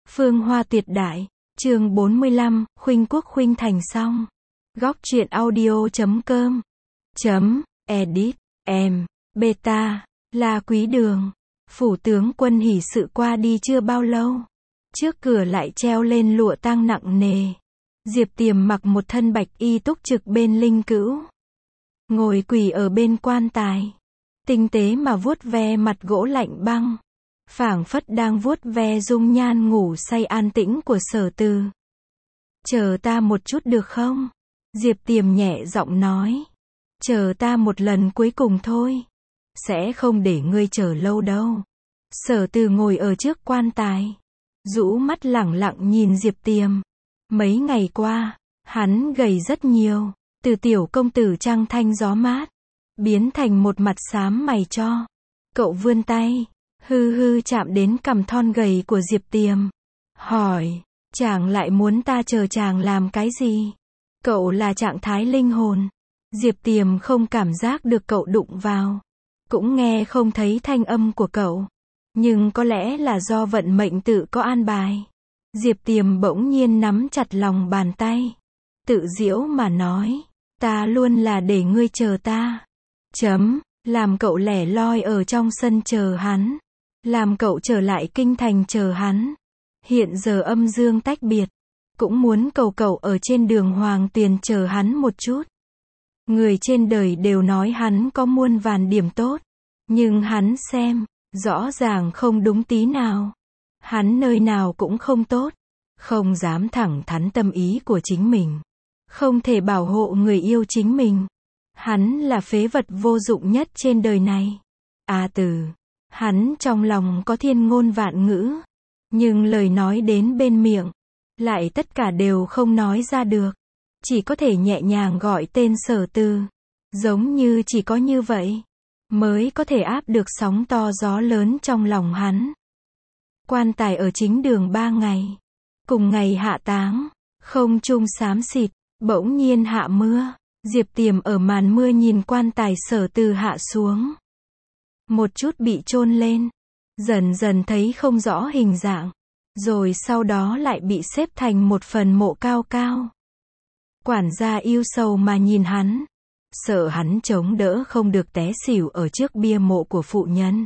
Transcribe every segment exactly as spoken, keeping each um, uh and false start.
Phương Hoa tuyệt đại, chương bốn mươi lăm, khuynh quốc khuynh thành xong. Góc truyện audio chấm com chấm edit em beta là Quý Đường. Phủ tướng quân hỷ sự qua đi chưa bao lâu, trước cửa lại treo lên lụa tang nặng nề. Diệp Tiềm mặc một thân bạch y túc trực bên linh cữu, ngồi quỳ ở bên quan tài, tinh tế mà vuốt ve mặt gỗ lạnh băng, phảng phất đang vuốt ve dung nhan ngủ say an tĩnh của Sở Từ. Chờ ta một chút được không? Diệp Tiềm nhẹ giọng nói. Chờ ta một lần cuối cùng thôi. Sẽ không để ngươi chờ lâu đâu. Sở Từ ngồi ở trước quan tài, rũ mắt lẳng lặng nhìn Diệp Tiềm. Mấy ngày qua, hắn gầy rất nhiều, từ tiểu công tử trăng thanh gió mát, biến thành một mặt xám mày cho. Cậu vươn tay, hư hư chạm đến cằm thon gầy của Diệp Tiềm, hỏi, chàng lại muốn ta chờ chàng làm cái gì? Cậu là trạng thái linh hồn. Diệp Tiềm không cảm giác được cậu đụng vào, cũng nghe không thấy thanh âm của cậu, nhưng có lẽ là do vận mệnh tự có an bài. Diệp Tiềm bỗng nhiên nắm chặt lòng bàn tay, tự giễu mà nói, ta luôn là để ngươi chờ ta. Chấm, làm cậu lẻ loi ở trong sân chờ hắn, làm cậu trở lại kinh thành chờ hắn. Hiện giờ âm dương tách biệt, cũng muốn cầu cậu ở trên đường Hoàng Tuyền chờ hắn một chút. Người trên đời đều nói hắn có muôn vàn điểm tốt, nhưng hắn xem, rõ ràng không đúng tí nào. Hắn nơi nào cũng không tốt, không dám thẳng thắn tâm ý của chính mình, không thể bảo hộ người yêu chính mình. Hắn là phế vật vô dụng nhất trên đời này. A Từ, hắn trong lòng có thiên ngôn vạn ngữ, nhưng lời nói đến bên miệng, lại tất cả đều không nói ra được. Chỉ có thể nhẹ nhàng gọi tên Sở Từ, giống như chỉ có như vậy, mới có thể áp được sóng to gió lớn trong lòng hắn. Quan tài ở chính đường ba ngày, cùng ngày hạ táng, không trung xám xịt, bỗng nhiên hạ mưa. Diệp Tiềm ở màn mưa nhìn quan tài Sở Từ hạ xuống, một chút bị chôn lên, dần dần thấy không rõ hình dạng, rồi sau đó lại bị xếp thành một phần mộ cao cao. Quản gia yêu sầu mà nhìn hắn, sợ hắn chống đỡ không được té xỉu ở trước bia mộ của phụ nhân.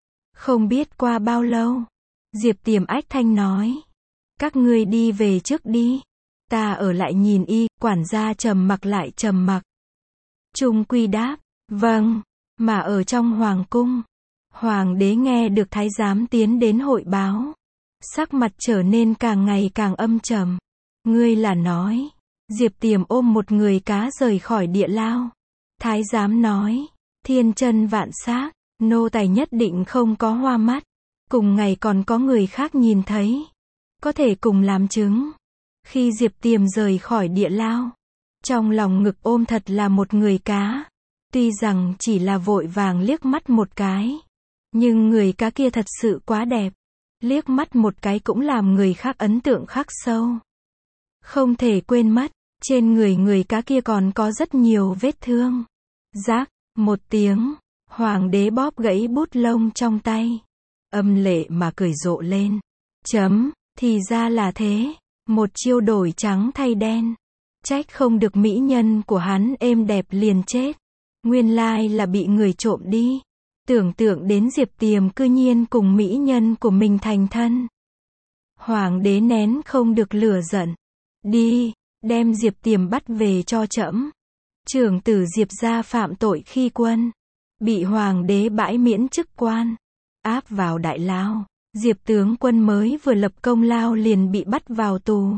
Không biết qua bao lâu, Diệp Tiềm ách thanh nói, các ngươi đi về trước đi, ta ở lại nhìn y. Quản gia trầm mặc lại trầm mặc, trung quy đáp, vâng. Mà ở trong hoàng cung, hoàng đế nghe được thái giám tiến đến hội báo, sắc mặt trở nên càng ngày càng âm trầm. Ngươi là nói, Diệp Tiềm ôm một người cá rời khỏi địa lao. Thái giám nói, thiên chân vạn xác, nô tài nhất định không có hoa mắt, cùng ngày còn có người khác nhìn thấy, có thể cùng làm chứng. Khi Diệp Tiềm rời khỏi địa lao, trong lòng ngực ôm thật là một người cá. Tuy rằng chỉ là vội vàng liếc mắt một cái, nhưng người cá kia thật sự quá đẹp, liếc mắt một cái cũng làm người khác ấn tượng khắc sâu. Không thể quên mất, trên người người cá kia còn có rất nhiều vết thương. Rác, một tiếng, hoàng đế bóp gãy bút lông trong tay, âm lệ mà cười rộ lên. Chấm, thì ra là thế, một chiêu đổi trắng thay đen. Trách không được mỹ nhân của hắn êm đẹp liền chết. Nguyên lai là bị người trộm đi. Tưởng tượng đến Diệp Tiềm cư nhiên cùng mỹ nhân của mình thành thân. Hoàng đế nén không được lửa giận. Đi, đem Diệp Tiềm bắt về cho trẫm. Trưởng tử Diệp gia phạm tội khi quân, bị hoàng đế bãi miễn chức quan, áp vào đại lao. Diệp tướng quân mới vừa lập công lao liền bị bắt vào tù.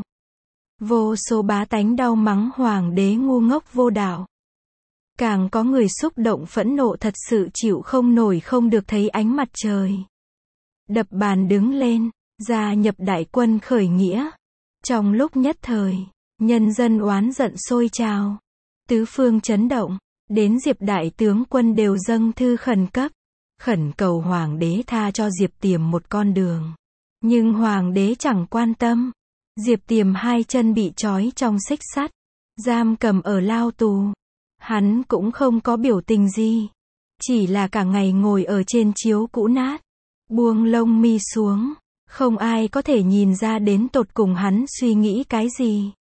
Vô số bá tánh đau mắng hoàng đế ngu ngốc vô đạo. Càng có người xúc động phẫn nộ thật sự chịu không nổi không được thấy ánh mặt trời. Đập bàn đứng lên, gia nhập đại quân khởi nghĩa. Trong lúc nhất thời, nhân dân oán giận sôi trào, tứ phương chấn động, đến Diệp đại tướng quân đều dâng thư khẩn cấp, khẩn cầu hoàng đế tha cho Diệp Tiềm một con đường. Nhưng hoàng đế chẳng quan tâm. Diệp Tiềm hai chân bị trói trong xích sắt, giam cầm ở lao tù. Hắn cũng không có biểu tình gì, chỉ là cả ngày ngồi ở trên chiếu cũ nát, buông lông mi xuống, Không ai có thể nhìn ra đến tột cùng hắn suy nghĩ cái gì.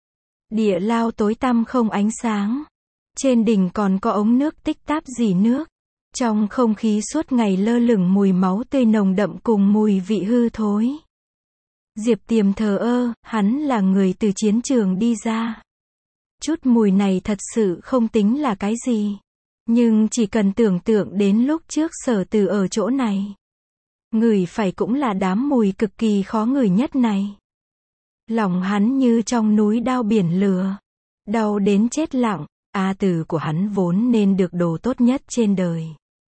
Địa lao tối tăm không ánh sáng. Trên đỉnh còn có ống nước tích táp rỉ nước. Trong không khí suốt ngày lơ lửng mùi máu tươi nồng đậm cùng mùi vị hư thối. Diệp Tiềm thờ ơ, hắn là người từ chiến trường đi ra. Chút mùi này thật sự không tính là cái gì. Nhưng chỉ cần tưởng tượng đến lúc trước Sở Từ ở chỗ này. Ngửi phải cũng là đám mùi cực kỳ khó ngửi nhất này. Lòng hắn như trong núi đao biển lửa. Đau đến chết lặng, A Từ của hắn vốn nên được đồ tốt nhất trên đời.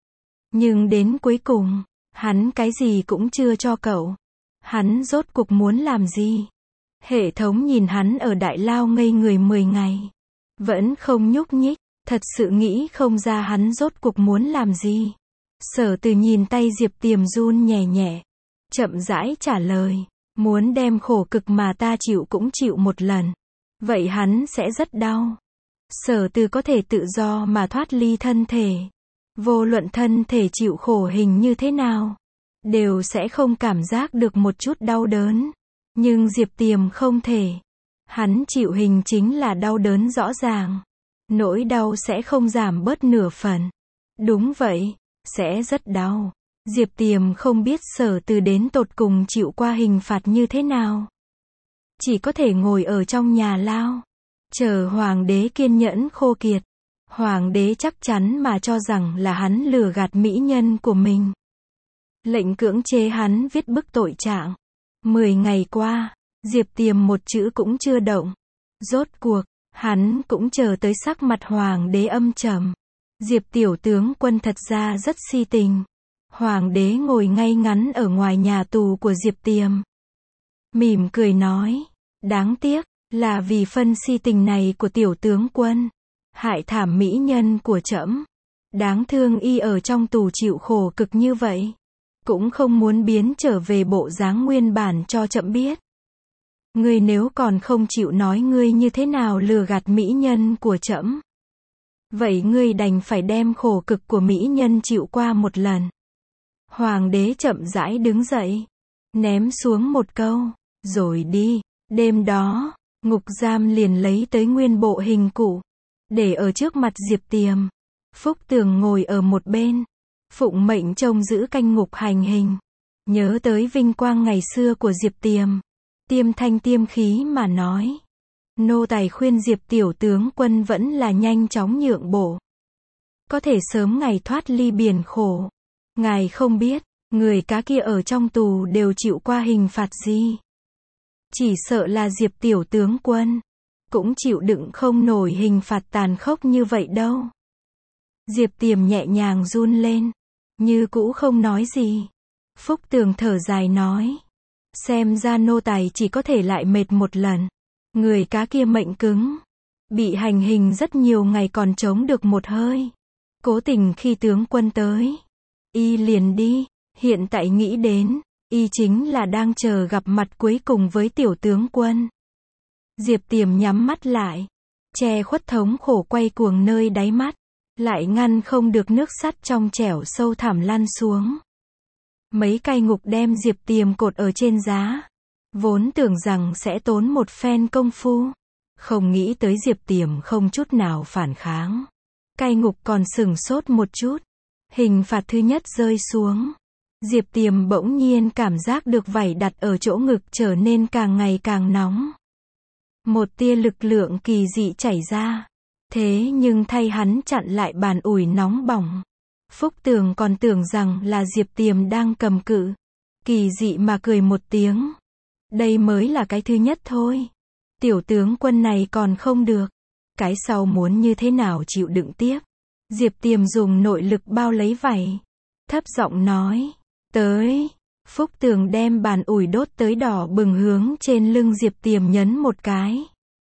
Nhưng đến cuối cùng, hắn cái gì cũng chưa cho cậu. Hắn rốt cuộc muốn làm gì? Hệ thống nhìn hắn ở đại lao ngây người mười ngày. Vẫn không nhúc nhích, thật sự nghĩ không ra hắn rốt cuộc muốn làm gì. Sở Từ nhìn tay Diệp Tiềm run nhẹ nhẹ. Chậm rãi trả lời, muốn đem khổ cực mà ta chịu cũng chịu một lần. Vậy hắn sẽ rất đau. Sở Từ có thể tự do mà thoát ly thân thể. Vô luận thân thể chịu khổ hình như thế nào, đều sẽ không cảm giác được một chút đau đớn. Nhưng Diệp Tiềm không thể. Hắn chịu hình chính là đau đớn rõ ràng. Nỗi đau sẽ không giảm bớt nửa phần. Đúng vậy, sẽ rất đau. Diệp Tiềm không biết Sở Từ đến tột cùng chịu qua hình phạt như thế nào. Chỉ có thể ngồi ở trong nhà lao, chờ hoàng đế kiên nhẫn khô kiệt. Hoàng đế chắc chắn mà cho rằng là hắn lừa gạt mỹ nhân của mình. Lệnh cưỡng chế hắn viết bức tội trạng. Mười ngày qua, Diệp Tiềm một chữ cũng chưa động. Rốt cuộc, hắn cũng chờ tới sắc mặt hoàng đế âm trầm. Diệp tiểu tướng quân thật ra rất si tình. Hoàng đế ngồi ngay ngắn ở ngoài nhà tù của Diệp Tiềm. Mỉm cười nói, đáng tiếc, là vì phân si tình này của tiểu tướng quân. Hại thảm mỹ nhân của trẫm. Đáng thương y ở trong tù chịu khổ cực như vậy. Cũng không muốn biến trở về bộ dáng nguyên bản cho trẫm biết. Ngươi nếu còn không chịu nói ngươi như thế nào lừa gạt mỹ nhân của trẫm. Vậy ngươi đành phải đem khổ cực của mỹ nhân chịu qua một lần. Hoàng đế chậm rãi đứng dậy. Ném xuống một câu. Rồi đi. Đêm đó, ngục giam liền lấy tới nguyên bộ hình cụ. Để ở trước mặt Diệp Tiềm. Phúc Tường ngồi ở một bên. Phụng mệnh trông giữ canh ngục hành hình. Nhớ tới vinh quang ngày xưa của Diệp Tiềm. Tiêm thanh tiêm khí mà nói. Nô tài khuyên Diệp tiểu tướng quân vẫn là nhanh chóng nhượng bộ. Có thể sớm ngày thoát ly biển khổ. Ngài không biết, người cá kia ở trong tù đều chịu qua hình phạt gì. Chỉ sợ là Diệp tiểu tướng quân cũng chịu đựng không nổi hình phạt tàn khốc như vậy đâu. Diệp Tiềm nhẹ nhàng run lên, như cũ không nói gì. Phúc Tường thở dài nói, xem ra nô tài chỉ có thể lại mệt một lần. Người cá kia mệnh cứng, bị hành hình rất nhiều ngày còn chống được một hơi. Cố tình khi tướng quân tới, y liền đi. Hiện tại nghĩ đến, y chính là đang chờ gặp mặt cuối cùng với tiểu tướng quân. Diệp Tiềm nhắm mắt lại, che khuất thống khổ quay cuồng nơi đáy mắt, lại ngăn không được nước sắt trong trẻo sâu thẳm lăn xuống. Mấy cai ngục đem Diệp Tiềm cột ở trên giá, vốn tưởng rằng sẽ tốn một phen công phu, không nghĩ tới Diệp Tiềm không chút nào phản kháng. Cai ngục còn sửng sốt một chút. Hình phạt thứ nhất rơi xuống, Diệp Tiềm bỗng nhiên cảm giác được vảy đặt ở chỗ ngực trở nên càng ngày càng nóng. Một tia lực lượng kỳ dị chảy ra. Thế nhưng thay hắn chặn lại bàn ủi nóng bỏng. Phúc Tường còn tưởng rằng là Diệp Tiềm đang cầm cự. Kỳ dị mà cười một tiếng. Đây mới là cái thứ nhất thôi. Tiểu tướng quân này còn không được. Cái sau muốn như thế nào chịu đựng tiếp. Diệp Tiềm dùng nội lực bao lấy vảy. Thấp giọng nói. Tới. Phúc Tường đem bàn ủi đốt tới đỏ bừng hướng trên lưng Diệp Tiềm nhấn một cái.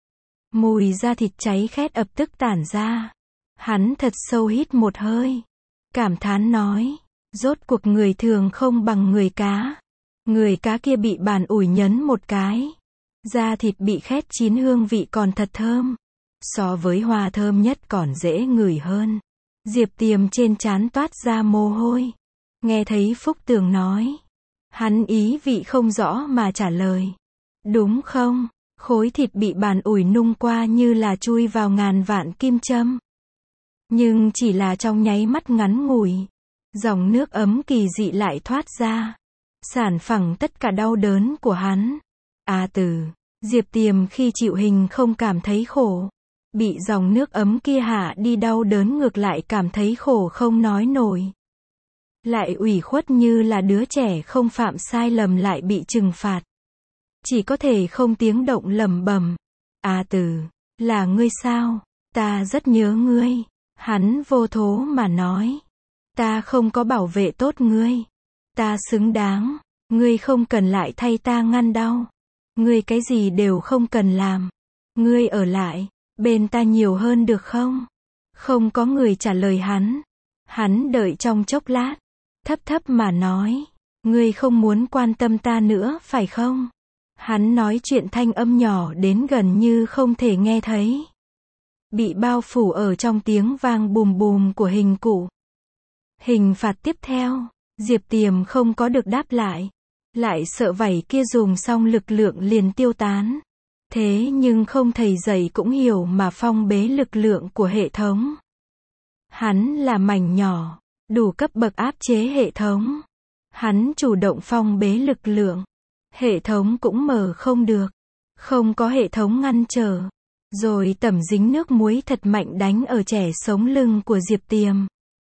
Mùi da thịt cháy khét ập tức tản ra. Hắn thật sâu hít một hơi. Cảm thán nói. Rốt cuộc người thường không bằng người cá. Người cá kia bị bàn ủi nhấn một cái. Da thịt bị khét chín hương vị còn thật thơm. So với hoa thơm nhất còn dễ ngửi hơn. Diệp Tiềm trên trán toát ra mồ hôi. Nghe thấy Phúc Tường nói. Hắn ý vị không rõ mà trả lời. Đúng không? Khối thịt bị bàn ủi nung qua như là chui vào ngàn vạn kim châm. Nhưng chỉ là trong nháy mắt ngắn ngủi. Dòng nước ấm kỳ dị lại thoát ra. Sản phẳng tất cả đau đớn của hắn. À từ, Diệp Tiềm khi chịu hình không cảm thấy khổ. Bị dòng nước ấm kia hạ đi đau đớn ngược lại cảm thấy khổ không nói nổi. Lại ủy khuất như là đứa trẻ không phạm sai lầm lại bị trừng phạt. Chỉ có thể không tiếng động lẩm bẩm. À từ, là ngươi sao? Ta rất nhớ ngươi. Hắn vô thố mà nói. Ta không có bảo vệ tốt ngươi. Ta xứng đáng. Ngươi không cần lại thay ta ngăn đau. Ngươi cái gì đều không cần làm. Ngươi ở lại, bên ta nhiều hơn được không? Không có người trả lời hắn. Hắn đợi trong chốc lát. Thấp thấp mà nói. Ngươi không muốn quan tâm ta nữa phải không? Hắn nói chuyện thanh âm nhỏ đến gần như không thể nghe thấy. Bị bao phủ ở trong tiếng vang bùm bùm của hình cụ. Hình phạt tiếp theo, Diệp Tiềm không có được đáp lại. Lại sợ vảy kia dùng xong lực lượng liền tiêu tán. Thế nhưng không thầy dạy cũng hiểu mà phong bế lực lượng của hệ thống. Hắn là mảnh nhỏ, đủ cấp bậc áp chế hệ thống. Hắn chủ động phong bế lực lượng. Hệ thống cũng mở không được. Không có hệ thống ngăn trở. Rồi tẩm dính nước muối thật mạnh đánh ở trẻ sống lưng của Diệp Tiềm.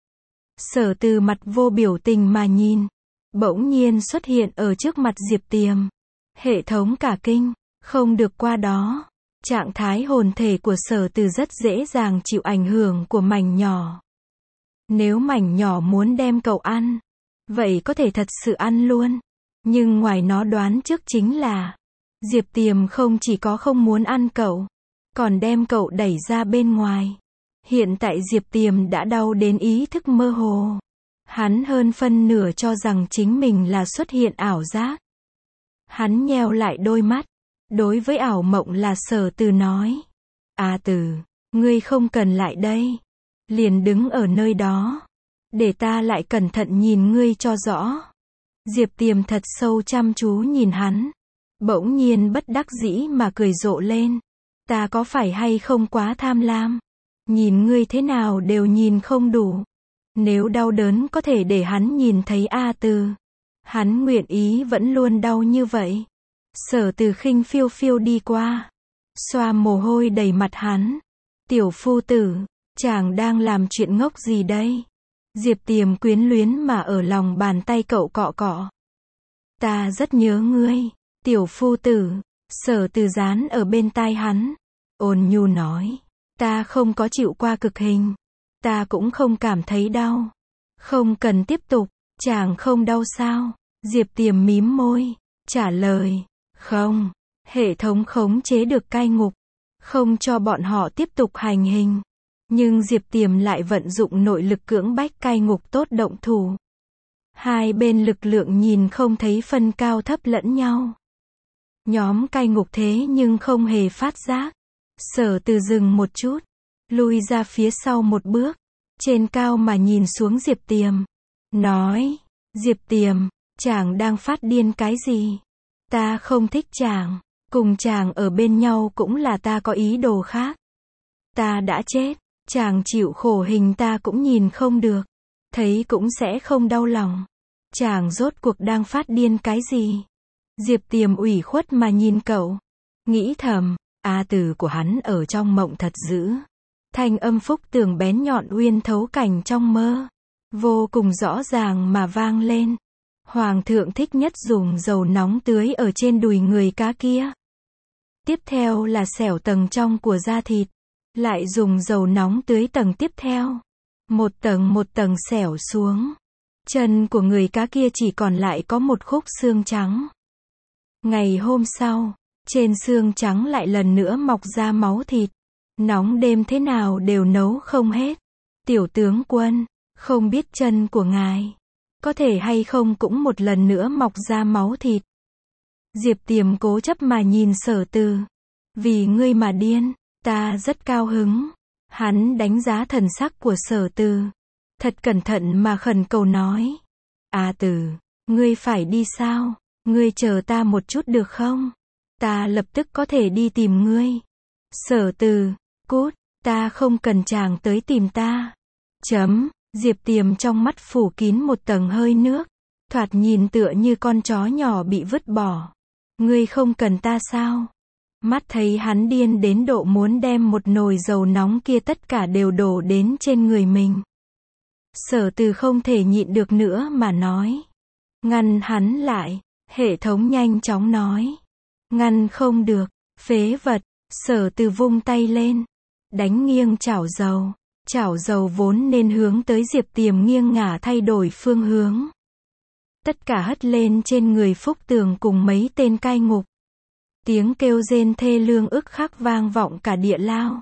Sở Từ mặt vô biểu tình mà nhìn. Bỗng nhiên xuất hiện ở trước mặt Diệp Tiềm. Hệ thống cả kinh. Không được qua đó. Trạng thái hồn thể của Sở Từ rất dễ dàng chịu ảnh hưởng của mảnh nhỏ. Nếu mảnh nhỏ muốn đem cậu ăn, vậy có thể thật sự ăn luôn. Nhưng ngoài nó đoán trước chính là Diệp Tiềm không chỉ có không muốn ăn cậu, còn đem cậu đẩy ra bên ngoài. Hiện tại Diệp Tiềm đã đau đến ý thức mơ hồ. Hắn hơn phân nửa cho rằng chính mình là xuất hiện ảo giác. Hắn nheo lại đôi mắt. Đối với ảo mộng là Sở Từ nói. À Từ, ngươi không cần lại đây. Liền đứng ở nơi đó. Để ta lại cẩn thận nhìn ngươi cho rõ. Diệp Tiềm thật sâu chăm chú nhìn hắn. Bỗng nhiên bất đắc dĩ mà cười rộ lên. Ta có phải hay không quá tham lam? Nhìn ngươi thế nào đều nhìn không đủ. Nếu đau đớn có thể để hắn nhìn thấy A Từ. Hắn nguyện ý vẫn luôn đau như vậy. Sở Từ khinh phiêu phiêu đi qua. Xoa mồ hôi đầy mặt hắn. Tiểu phu tử, chàng đang làm chuyện ngốc gì đây? Diệp Tiềm quyến luyến mà ở lòng bàn tay cậu cọ cọ. Ta rất nhớ ngươi, tiểu phu tử. Sở Từ dán ở bên tai hắn. Ôn nhu nói. Ta không có chịu qua cực hình. Ta cũng không cảm thấy đau. Không cần tiếp tục. Chàng không đau sao? Diệp Tiềm mím môi. Trả lời. Không. Hệ thống khống chế được cai ngục. Không cho bọn họ tiếp tục hành hình. Nhưng Diệp Tiềm lại vận dụng nội lực cưỡng bách cai ngục tốt động thủ. Hai bên lực lượng nhìn không thấy phân cao thấp lẫn nhau. Nhóm cai ngục thế nhưng không hề phát giác. Sở Từ dừng một chút. Lui ra phía sau một bước. Trên cao mà nhìn xuống Diệp Tiềm. Nói. Diệp Tiềm, chàng đang phát điên cái gì? Ta không thích chàng. Cùng chàng ở bên nhau cũng là ta có ý đồ khác. Ta đã chết. Chàng chịu khổ hình ta cũng nhìn không được. Thấy cũng sẽ không đau lòng. Chàng rốt cuộc đang phát điên cái gì? Diệp Tiềm ủy khuất mà nhìn cậu. Nghĩ thầm, A Từ của hắn ở trong mộng thật dữ. Thanh âm phúc tường bén nhọn uyên thấu cảnh trong mơ. Vô cùng rõ ràng mà vang lên. Hoàng thượng thích nhất dùng dầu nóng tưới ở trên đùi người cá kia. Tiếp theo là xẻo tầng trong của da thịt. Lại dùng dầu nóng tưới tầng tiếp theo. Một tầng một tầng xẻo xuống. Chân của người cá kia chỉ còn lại có một khúc xương trắng. Ngày hôm sau, trên xương trắng lại lần nữa mọc ra máu thịt. Nóng đêm thế nào đều nấu không hết. Tiểu tướng quân, không biết chân của ngài có thể hay không cũng một lần nữa mọc ra máu thịt. Diệp Tiềm cố chấp mà nhìn Sở Từ. Vì ngươi mà điên, ta rất cao hứng. Hắn đánh giá thần sắc của Sở Từ. Thật cẩn thận mà khẩn cầu nói. A Từ, Ngươi phải đi sao? Ngươi chờ ta một chút được không? Ta lập tức có thể đi tìm ngươi. Sở Từ, cút, ta không cần chàng tới tìm ta. Chấm, Diệp Tiềm trong mắt phủ kín một tầng hơi nước, thoạt nhìn tựa như con chó nhỏ bị vứt bỏ. Ngươi không cần ta sao? Mắt thấy hắn điên đến độ muốn đem một nồi dầu nóng kia tất cả đều đổ đến trên người mình. Sở Từ không thể nhịn được nữa mà nói. Ngăn hắn lại, hệ thống nhanh chóng nói. Ngăn không được, phế vật. Sở Từ vung tay lên, đánh nghiêng chảo dầu. Chảo dầu vốn nên hướng tới Diệp Tiềm nghiêng ngả thay đổi phương hướng. Tất cả hất lên trên người Phúc Tường cùng mấy tên cai ngục. Tiếng kêu rên thê lương ức khắc vang vọng cả địa lao.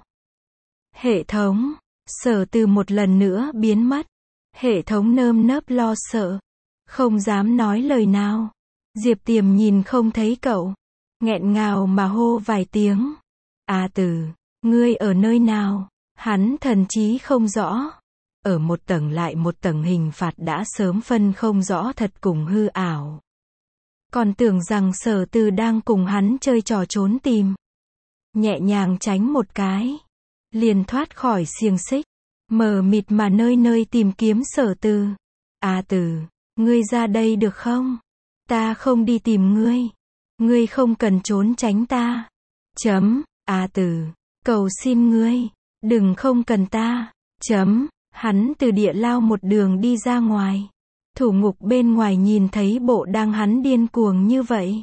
Hệ thống, Sở Từ một lần nữa biến mất. Hệ thống nơm nớp lo sợ, không dám nói lời nào. Diệp Tiềm nhìn không thấy cậu, nghẹn ngào mà hô vài tiếng. A Từ, ngươi ở nơi nào? Hắn thần trí không rõ. Ở một tầng lại một tầng hình phạt đã sớm phân không rõ thật cùng hư ảo. Còn tưởng rằng Sở Từ đang cùng hắn chơi trò trốn tìm. Nhẹ nhàng tránh một cái, liền thoát khỏi xiềng xích, mờ mịt mà nơi nơi tìm kiếm Sở Từ. A Từ, ngươi ra đây được không? Ta không đi tìm ngươi. Ngươi không cần trốn tránh ta. Chấm, A Từ, cầu xin ngươi, đừng không cần ta. Chấm, hắn từ địa lao một đường đi ra ngoài. Thủ ngục bên ngoài nhìn thấy bộ đang hắn điên cuồng như vậy,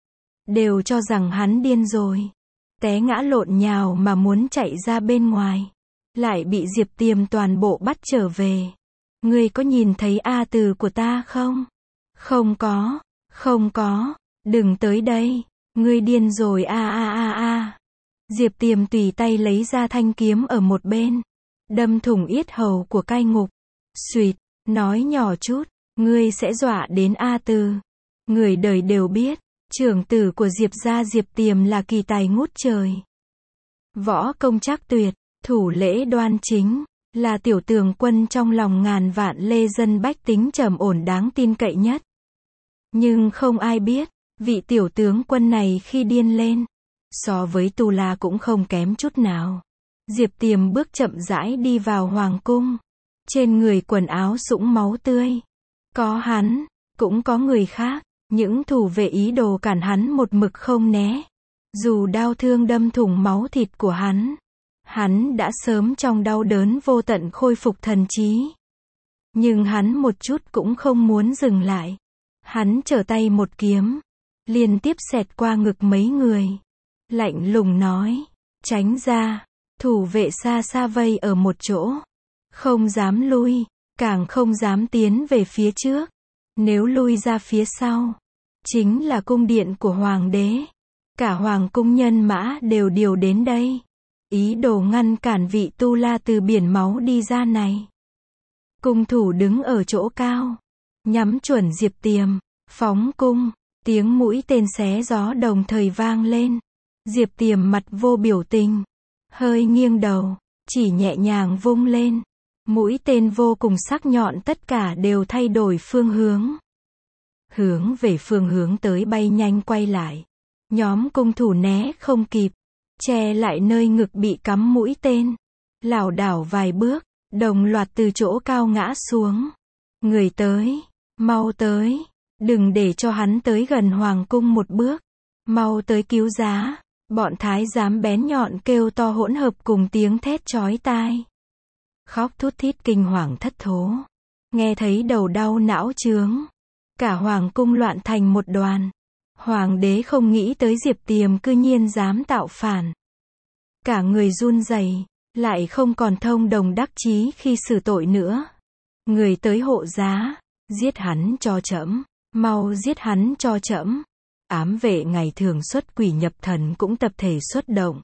đều cho rằng hắn điên rồi. Té ngã lộn nhào mà muốn chạy ra bên ngoài, lại bị Diệp Tiềm toàn bộ bắt trở về. Ngươi có nhìn thấy A Từ của ta không? Không có, không có, đừng tới đây, ngươi điên rồi a a a a. Diệp Tiềm tùy tay lấy ra thanh kiếm ở một bên, đâm thủng yết hầu của cai ngục. Xuyệt, nói nhỏ chút, ngươi sẽ dọa đến A Từ. Người đời đều biết, trưởng tử của Diệp gia Diệp Tiềm là kỳ tài ngút trời. Võ công trác tuyệt, thủ lễ đoan chính, là tiểu tường quân trong lòng ngàn vạn lê dân bách tính trầm ổn đáng tin cậy nhất. Nhưng không ai biết, vị tiểu tướng quân này khi điên lên, so với Tu La cũng không kém chút nào. Diệp Tiềm bước chậm rãi đi vào hoàng cung, trên người quần áo sũng máu tươi. Có hắn, cũng có người khác, những thủ vệ ý đồ cản hắn một mực không né. Dù đau thương đâm thủng máu thịt của hắn, hắn đã sớm trong đau đớn vô tận khôi phục thần trí. Nhưng hắn một chút cũng không muốn dừng lại. Hắn trở tay một kiếm, liên tiếp xẹt qua ngực mấy người. Lạnh lùng nói, tránh ra. Thủ vệ xa xa vây ở một chỗ, không dám lui, càng không dám tiến về phía trước. Nếu lui ra phía sau, chính là cung điện của hoàng đế. Cả hoàng cung nhân mã đều điều đến đây, ý đồ ngăn cản vị Tu La từ biển máu đi ra này. Cung thủ đứng ở chỗ cao, nhắm chuẩn Diệp Tiềm, phóng cung, tiếng mũi tên xé gió đồng thời vang lên. Diệp Tiềm mặt vô biểu tình, hơi nghiêng đầu, chỉ nhẹ nhàng vung lên. Mũi tên vô cùng sắc nhọn tất cả đều thay đổi phương hướng. Hướng về phương hướng tới bay nhanh quay lại. Nhóm cung thủ né không kịp, che lại nơi ngực bị cắm mũi tên. Lảo đảo vài bước, đồng loạt từ chỗ cao ngã xuống. Người tới, mau tới, đừng để cho hắn tới gần hoàng cung một bước. Mau tới cứu giá. Bọn thái giám bén nhọn kêu to hỗn hợp cùng tiếng thét chói tai. Khóc thút thít kinh hoàng thất thố. Nghe thấy đầu đau não chướng. Cả hoàng cung loạn thành một đoàn. Hoàng đế không nghĩ tới Diệp Tiềm cư nhiên dám tạo phản. Cả người run rẩy, lại không còn thông đồng đắc chí khi xử tội nữa. Người tới hộ giá, giết hắn cho trẫm, mau giết hắn cho trẫm. Ám vệ ngày thường xuất quỷ nhập thần cũng tập thể xuất động.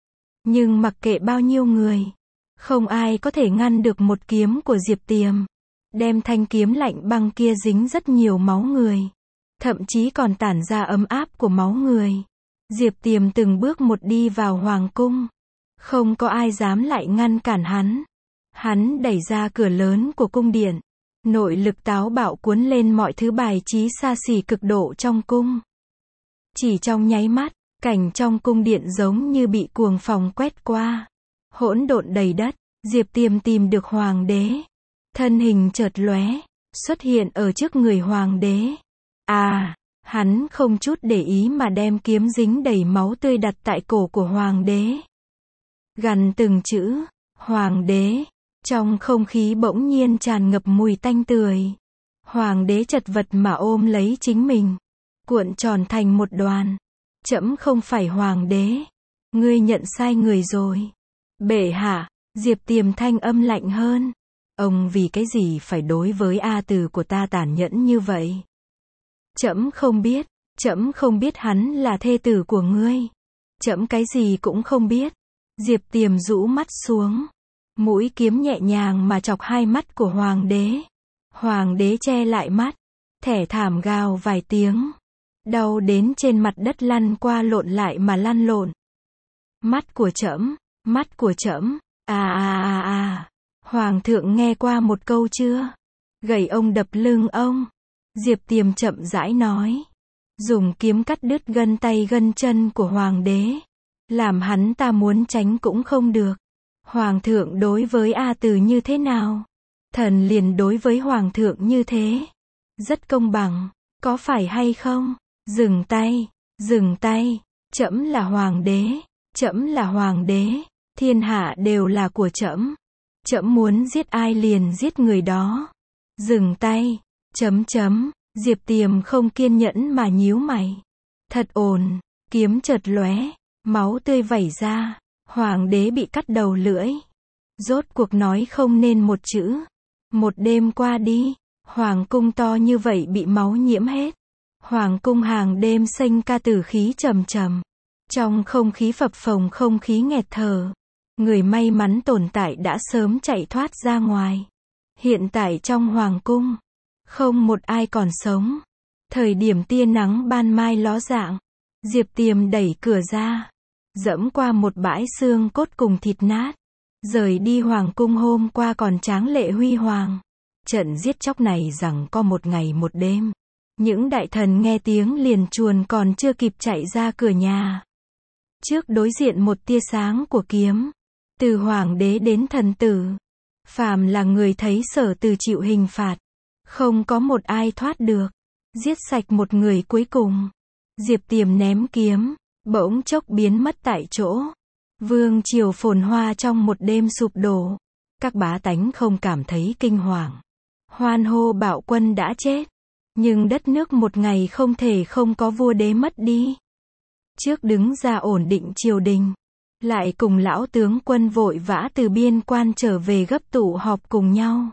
Nhưng mặc kệ bao nhiêu người, không ai có thể ngăn được một kiếm của Diệp Tiềm. Đem thanh kiếm lạnh băng kia dính rất nhiều máu người. Thậm chí còn tản ra ấm áp của máu người. Diệp Tiềm từng bước một đi vào hoàng cung. Không có ai dám lại ngăn cản hắn. Hắn đẩy ra cửa lớn của cung điện. Nội lực táo bạo cuốn lên mọi thứ bài trí xa xỉ cực độ trong cung. Chỉ trong nháy mắt, cảnh trong cung điện giống như bị cuồng phong quét qua. Hỗn độn đầy đất, Diệp Tiềm tìm được hoàng đế. Thân hình chợt lóe, xuất hiện ở trước người hoàng đế. À, hắn không chút để ý mà đem kiếm dính đầy máu tươi đặt tại cổ của hoàng đế. Gằn từng chữ, hoàng đế. Trong không khí bỗng nhiên tràn ngập mùi tanh tưởi. Hoàng đế chật vật mà ôm lấy chính mình, cuộn tròn thành một đoàn. Trẫm không phải hoàng đế. Ngươi nhận sai người rồi. Bệ hạ, Diệp Tiềm thanh âm lạnh hơn. Ông vì cái gì phải đối với A Từ của ta tàn nhẫn như vậy? Trẫm không biết, trẫm không biết hắn là thê tử của ngươi. Trẫm cái gì cũng không biết. Diệp Tiềm rũ mắt xuống. Mũi kiếm nhẹ nhàng mà chọc hai mắt của hoàng đế. Hoàng đế che lại mắt, thẻ thảm gào vài tiếng. Đau đến trên mặt đất lăn qua lộn lại mà lăn lộn. Mắt của trẫm, mắt của trẫm, à à à à. Hoàng thượng nghe qua một câu chưa? Gậy ông đập lưng ông. Diệp Tiềm chậm rãi nói. Dùng kiếm cắt đứt gân tay gân chân của hoàng đế. Làm hắn ta muốn tránh cũng không được. Hoàng thượng đối với A Từ như thế nào? Thần liền đối với hoàng thượng như thế. Rất công bằng, có phải hay không? Dừng tay, dừng tay. Trẫm là hoàng đế, trẫm là hoàng đế, thiên hạ đều là của trẫm. Trẫm muốn giết ai liền giết người đó. Dừng tay, chấm chấm. Diệp Tiềm không kiên nhẫn mà nhíu mày. Thật ổn, kiếm chợt lóe, máu tươi vẩy ra. Hoàng đế bị cắt đầu lưỡi. Rốt cuộc nói không nên một chữ. Một đêm qua đi, hoàng cung to như vậy bị máu nhiễm hết. Hoàng cung hàng đêm xanh ca tử khí trầm trầm. Trong không khí phập phồng không khí nghẹt thở. Người may mắn tồn tại đã sớm chạy thoát ra ngoài. Hiện tại trong hoàng cung, không một ai còn sống. Thời điểm tia nắng ban mai ló dạng, Diệp Tiềm đẩy cửa ra. Dẫm qua một bãi xương cốt cùng thịt nát. Rời đi hoàng cung hôm qua còn tráng lệ huy hoàng. Trận giết chóc này rằng có một ngày một đêm. Những đại thần nghe tiếng liền chuồn còn chưa kịp chạy ra cửa nhà. Trước đối diện một tia sáng của kiếm. Từ hoàng đế đến thần tử. Phàm là người thấy Sở Từ chịu hình phạt. Không có một ai thoát được. Giết sạch một người cuối cùng. Diệp Tiềm ném kiếm. Bỗng chốc biến mất tại chỗ. Vương triều phồn hoa trong một đêm sụp đổ. Các bá tánh không cảm thấy kinh hoàng. Hoan hô bạo quân đã chết. Nhưng đất nước một ngày không thể không có vua đế mất đi. Trước đứng ra ổn định triều đình. Lại cùng lão tướng quân vội vã từ biên quan trở về gấp tụ họp cùng nhau.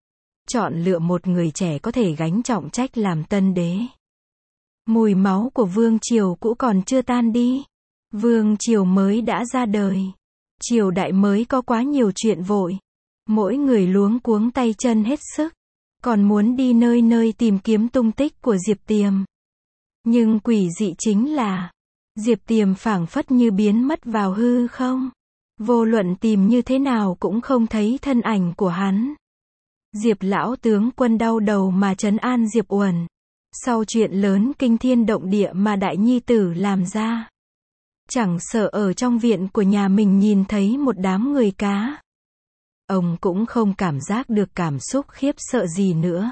Chọn lựa một người trẻ có thể gánh trọng trách làm tân đế. Mùi máu của vương triều cũ còn chưa tan đi. Vương triều mới đã ra đời. Triều đại mới có quá nhiều chuyện vội. Mỗi người luống cuống tay chân hết sức. Còn muốn đi nơi nơi tìm kiếm tung tích của Diệp Tiềm. Nhưng quỷ dị chính là Diệp Tiềm phảng phất như biến mất vào hư không. Vô luận tìm như thế nào cũng không thấy thân ảnh của hắn. Diệp lão tướng quân đau đầu mà trấn an Diệp Uẩn. Sau chuyện lớn kinh thiên động địa mà đại nhi tử làm ra. Chẳng sợ ở trong viện của nhà mình nhìn thấy một đám người cá. Ông cũng không cảm giác được cảm xúc khiếp sợ gì nữa.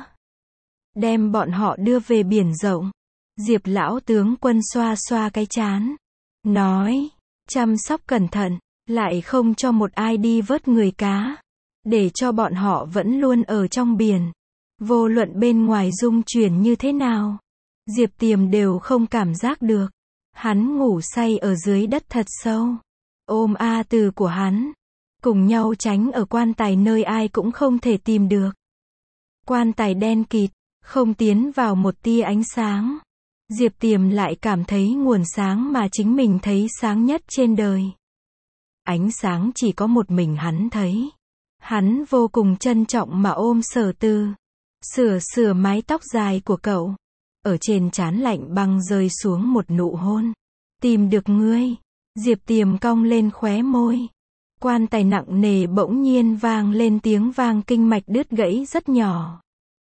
Đem bọn họ đưa về biển rộng. Diệp lão tướng quân xoa xoa cái trán. Nói, chăm sóc cẩn thận, lại không cho một ai đi vớt người cá. Để cho bọn họ vẫn luôn ở trong biển. Vô luận bên ngoài dung chuyển như thế nào. Diệp Tiềm đều không cảm giác được. Hắn ngủ say ở dưới đất thật sâu. Ôm A Từ của hắn. Cùng nhau tránh ở quan tài nơi ai cũng không thể tìm được. Quan tài đen kịt, không tiến vào một tia ánh sáng. Diệp Tiềm lại cảm thấy nguồn sáng mà chính mình thấy sáng nhất trên đời. Ánh sáng chỉ có một mình hắn thấy. Hắn vô cùng trân trọng mà ôm Sở Từ. Sửa sửa mái tóc dài của cậu. Ở trên trán lạnh băng rơi xuống một nụ hôn. Tìm được ngươi. Diệp Tiềm cong lên khóe môi. Quan tài nặng nề bỗng nhiên vang lên tiếng vang kinh mạch đứt gãy rất nhỏ.